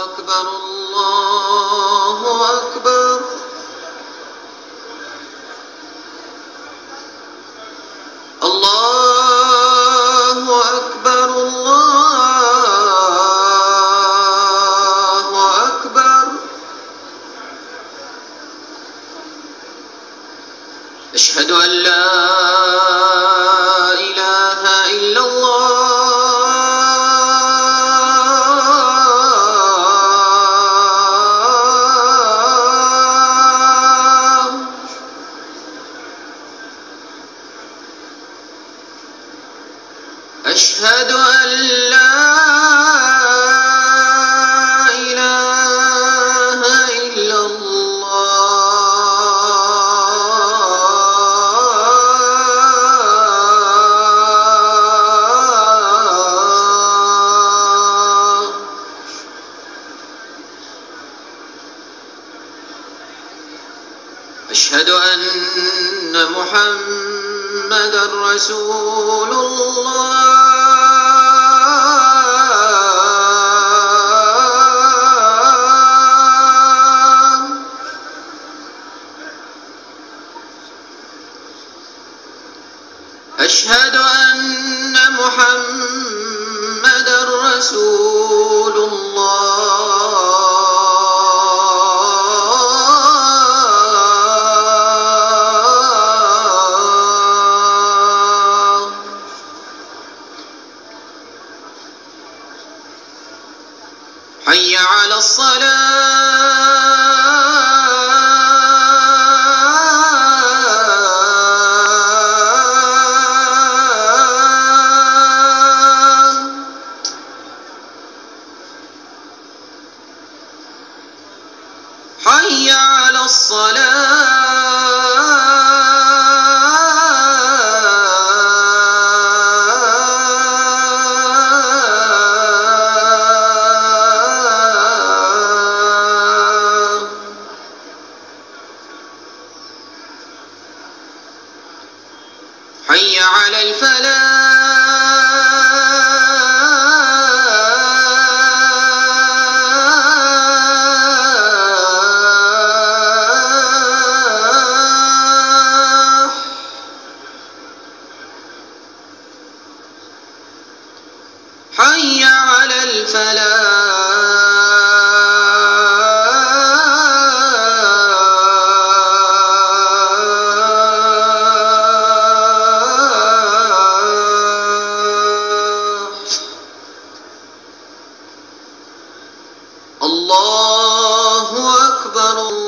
أكبر الله أكبر. الله أكبر الله أكبر. أشهد أن لا إله إلا الله. أشهد أن لا إله إلا الله. أشهد أن محمدًا رسول الله. أشهد أن محمدًا رسول الله. حي على حي على حي على الفلاح. حي على الفلاح. الله أكبر.